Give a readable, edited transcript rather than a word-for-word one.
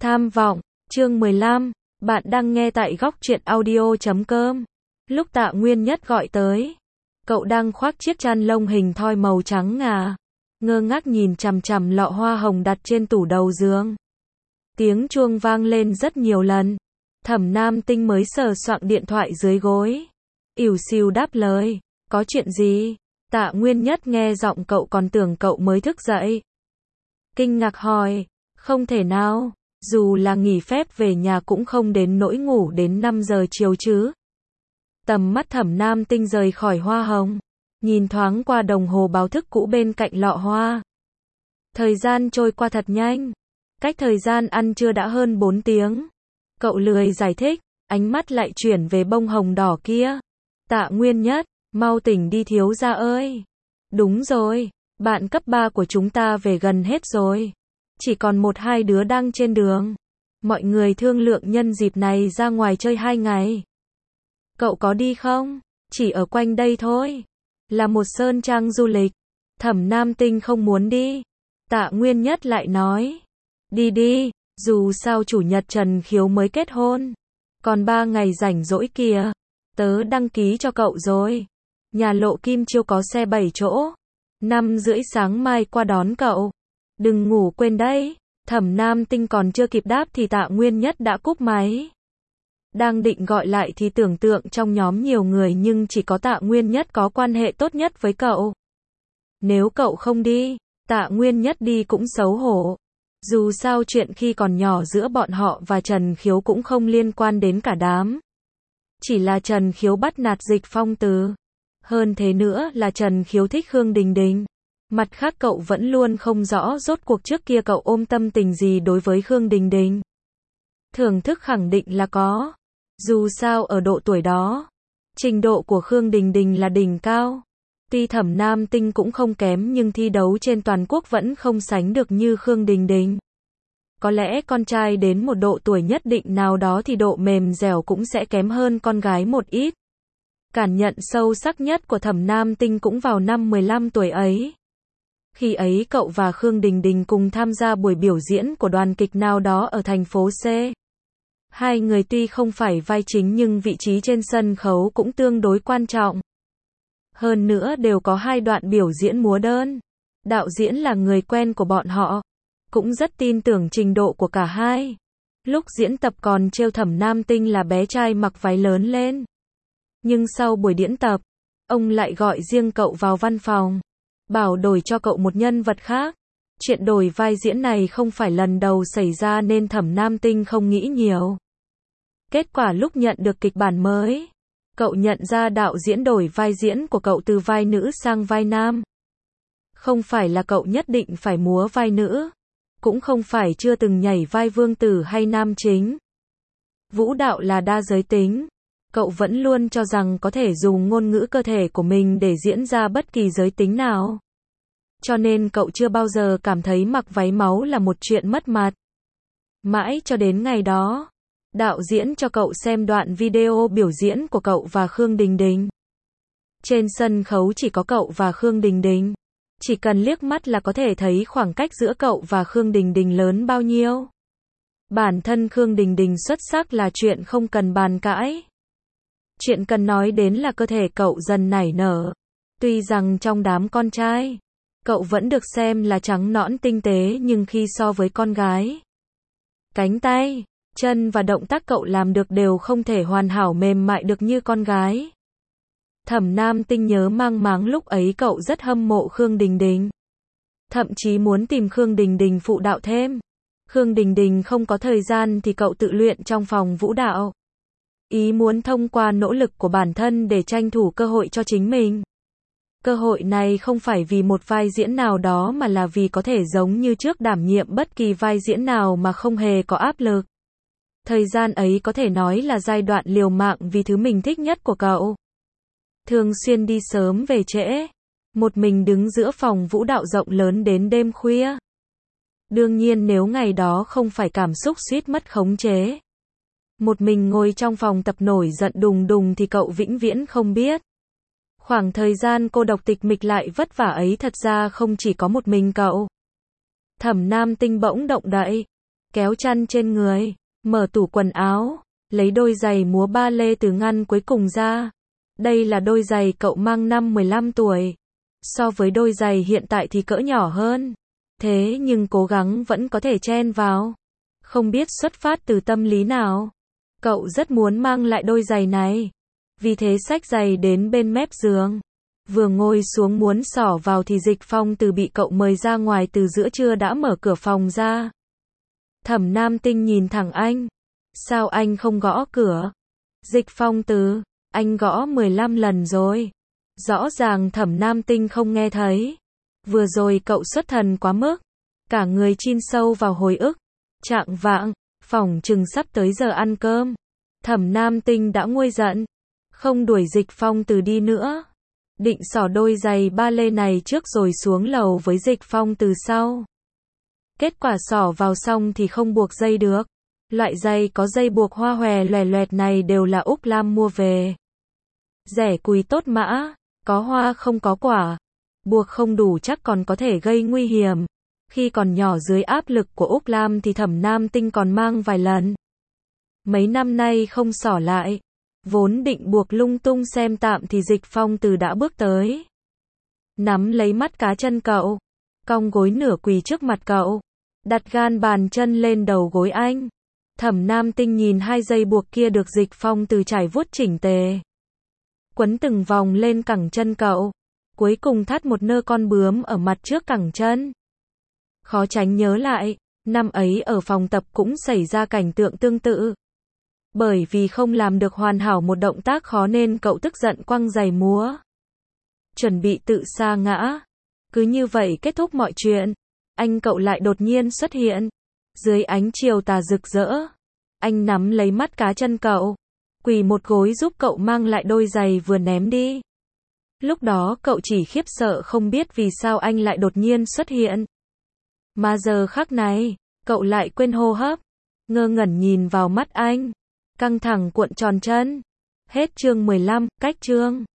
Tham vọng, chương 15, bạn đang nghe tại góc truyện audio.com. Lúc Tạ Nguyên Nhất gọi tới, cậu đang khoác chiếc chăn lông hình thoi màu trắng ngà, ngơ ngác nhìn chằm chằm lọ hoa hồng đặt trên tủ đầu giường. Tiếng chuông vang lên rất nhiều lần, Thẩm Nam Tinh mới sờ soạng điện thoại dưới gối, ỉu xìu đáp lời, có chuyện gì? Tạ Nguyên Nhất nghe giọng cậu còn tưởng cậu mới thức dậy. Kinh ngạc hỏi, không thể nào, dù là nghỉ phép về nhà cũng không đến nỗi ngủ đến 5 giờ chiều chứ. Tầm mắt Thẩm Nam Tinh rời khỏi hoa hồng, nhìn thoáng qua đồng hồ báo thức cũ bên cạnh lọ hoa. Thời gian trôi qua thật nhanh, cách thời gian ăn trưa đã hơn 4 tiếng. Cậu lười giải thích, ánh mắt lại chuyển về bông hồng đỏ kia. Tạ Nguyên Nhất, mau tỉnh đi thiếu gia ơi. Đúng rồi, bạn cấp 3 của chúng ta về gần hết rồi. Chỉ còn 1-2 đứa đang trên đường. Mọi người thương lượng nhân dịp này ra ngoài chơi 2 ngày. Cậu có đi không? Chỉ ở quanh đây thôi. Là một sơn trang du lịch. Thẩm Nam Tinh không muốn đi. Tạ Nguyên Nhất lại nói. Đi đi, dù sao chủ nhật Trần Khiếu mới kết hôn. Còn 3 ngày rảnh rỗi kìa. Tớ đăng ký cho cậu rồi. Nhà Lộ Kim Chiêu có xe 7 chỗ. 5:30 sáng mai qua đón cậu. Đừng ngủ quên đấy. Thẩm Nam Tinh còn chưa kịp đáp thì Tạ Nguyên Nhất đã cúp máy. Đang định gọi lại thì tưởng tượng trong nhóm nhiều người nhưng chỉ có Tạ Nguyên Nhất có quan hệ tốt nhất với cậu. Nếu cậu không đi, Tạ Nguyên Nhất đi cũng xấu hổ. Dù sao chuyện khi còn nhỏ giữa bọn họ và Trần Khiếu cũng không liên quan đến cả đám. Chỉ là Trần Khiếu bắt nạt Dịch Phong từ. Hơn thế nữa là Trần Khiếu thích Khương Đình Đình. Mặt khác cậu vẫn luôn không rõ rốt cuộc trước kia cậu ôm tâm tình gì đối với Khương Đình Đình. Thưởng thức khẳng định là có. Dù sao ở độ tuổi đó, trình độ của Khương Đình Đình là đỉnh cao. Tuy Thẩm Nam Tinh cũng không kém nhưng thi đấu trên toàn quốc vẫn không sánh được như Khương Đình Đình. Có lẽ con trai đến một độ tuổi nhất định nào đó thì độ mềm dẻo cũng sẽ kém hơn con gái một ít. Cảm nhận sâu sắc nhất của Thẩm Nam Tinh cũng vào năm 15 tuổi ấy. Khi ấy cậu và Khương Đình Đình cùng tham gia buổi biểu diễn của đoàn kịch nào đó ở thành phố C. Hai người tuy không phải vai chính nhưng vị trí trên sân khấu cũng tương đối quan trọng. Hơn nữa đều có 2 đoạn biểu diễn múa đơn. Đạo diễn là người quen của bọn họ. Cũng rất tin tưởng trình độ của cả hai. Lúc diễn tập còn trêu Thẩm Nam Tinh là bé trai mặc váy lớn lên. Nhưng sau buổi diễn tập, ông lại gọi riêng cậu vào văn phòng. Bảo đổi cho cậu một nhân vật khác. Chuyện đổi vai diễn này không phải lần đầu xảy ra nên Thẩm Nam Tinh không nghĩ nhiều. Kết quả lúc nhận được kịch bản mới, cậu nhận ra đạo diễn đổi vai diễn của cậu từ vai nữ sang vai nam. Không phải là cậu nhất định phải múa vai nữ, cũng không phải chưa từng nhảy vai vương tử hay nam chính. Vũ đạo là đa giới tính. Cậu vẫn luôn cho rằng có thể dùng ngôn ngữ cơ thể của mình để diễn ra bất kỳ giới tính nào. Cho nên cậu chưa bao giờ cảm thấy mặc váy máu là một chuyện mất mặt. Mãi cho đến ngày đó, đạo diễn cho cậu xem đoạn video biểu diễn của cậu và Khương Đình Đình. Trên sân khấu chỉ có cậu và Khương Đình Đình. Chỉ cần liếc mắt là có thể thấy khoảng cách giữa cậu và Khương Đình Đình lớn bao nhiêu. Bản thân Khương Đình Đình xuất sắc là chuyện không cần bàn cãi. Chuyện cần nói đến là cơ thể cậu dần nảy nở. Tuy rằng trong đám con trai, cậu vẫn được xem là trắng nõn tinh tế nhưng khi so với con gái, cánh tay, chân và động tác cậu làm được đều không thể hoàn hảo mềm mại được như con gái. Thẩm Nam Tinh nhớ mang máng lúc ấy cậu rất hâm mộ Khương Đình Đình. Thậm chí muốn tìm Khương Đình Đình phụ đạo thêm. Khương Đình Đình không có thời gian thì cậu tự luyện trong phòng vũ đạo. Ý muốn thông qua nỗ lực của bản thân để tranh thủ cơ hội cho chính mình. Cơ hội này không phải vì một vai diễn nào đó mà là vì có thể giống như trước đảm nhiệm bất kỳ vai diễn nào mà không hề có áp lực. Thời gian ấy có thể nói là giai đoạn liều mạng vì thứ mình thích nhất của cậu. Thường xuyên đi sớm về trễ. Một mình đứng giữa phòng vũ đạo rộng lớn đến đêm khuya. Đương nhiên nếu ngày đó không phải cảm xúc suýt mất khống chế. Một mình ngồi trong phòng tập nổi giận đùng đùng thì cậu vĩnh viễn không biết. Khoảng thời gian cô độc tịch mịch lại vất vả ấy thật ra không chỉ có một mình cậu. Thẩm Nam Tinh bỗng động đậy. kéo chăn trên người, mở tủ quần áo, lấy đôi giày múa ba lê từ ngăn cuối cùng ra. Đây là đôi giày cậu mang năm 15 tuổi. So với đôi giày hiện tại thì cỡ nhỏ hơn. Thế nhưng cố gắng vẫn có thể chen vào. Không biết xuất phát từ tâm lý nào. Cậu rất muốn mang lại đôi giày này. Vì thế xách giày đến bên mép giường. Vừa ngồi xuống muốn xỏ vào thì Dịch Phong Từ bị cậu mời ra ngoài từ giữa trưa đã mở cửa phòng ra. Thẩm Nam Tinh nhìn thẳng anh. Sao anh không gõ cửa? Dịch Phong Từ, anh gõ 15 lần rồi. Rõ ràng Thẩm Nam Tinh không nghe thấy. Vừa rồi cậu xuất thần quá mức. Cả người chin sâu vào hồi ức. Chạng vạng, phỏng chừng sắp tới giờ ăn cơm. Thẩm Nam Tinh đã nguôi giận. Không đuổi Dịch Phong Từ đi nữa. Định xỏ đôi giày ba lê này trước rồi xuống lầu với Dịch Phong Từ sau. Kết quả xỏ vào xong thì không buộc dây được. Loại giày có dây buộc hoa hòe loè loẹt này đều là Úc Lam mua về. Rẻ cùi tốt mã, có hoa không có quả. Buộc không đủ chắc còn có thể gây nguy hiểm. Khi còn nhỏ dưới áp lực của Úc Lam thì Thẩm Nam Tinh còn mang vài lần. Mấy năm nay không xỏ lại. Vốn định buộc lung tung xem tạm thì Dịch Phong Từ đã bước tới. Nắm lấy mắt cá chân cậu. Cong gối nửa quỳ trước mặt cậu. Đặt gan bàn chân lên đầu gối anh. Thẩm Nam Tinh nhìn hai dây buộc kia được Dịch Phong Từ trải vuốt chỉnh tề. Quấn từng vòng lên cẳng chân cậu. Cuối cùng thắt một nơ con bướm ở mặt trước cẳng chân. Khó tránh nhớ lại, năm ấy ở phòng tập cũng xảy ra cảnh tượng tương tự. Bởi vì không làm được hoàn hảo một động tác khó nên cậu tức giận quăng giày múa. Chuẩn bị tự sa ngã. Cứ như vậy kết thúc mọi chuyện. Anh cậu lại đột nhiên xuất hiện. Dưới ánh chiều tà rực rỡ. Anh nắm lấy mắt cá chân cậu. Quỳ một gối giúp cậu mang lại đôi giày vừa ném đi. Lúc đó cậu chỉ khiếp sợ không biết vì sao anh lại đột nhiên xuất hiện. Mà giờ khắc này, cậu lại quên hô hấp. Ngơ ngẩn nhìn vào mắt anh. Căng thẳng cuộn tròn chân. Hết chương 15, cách chương.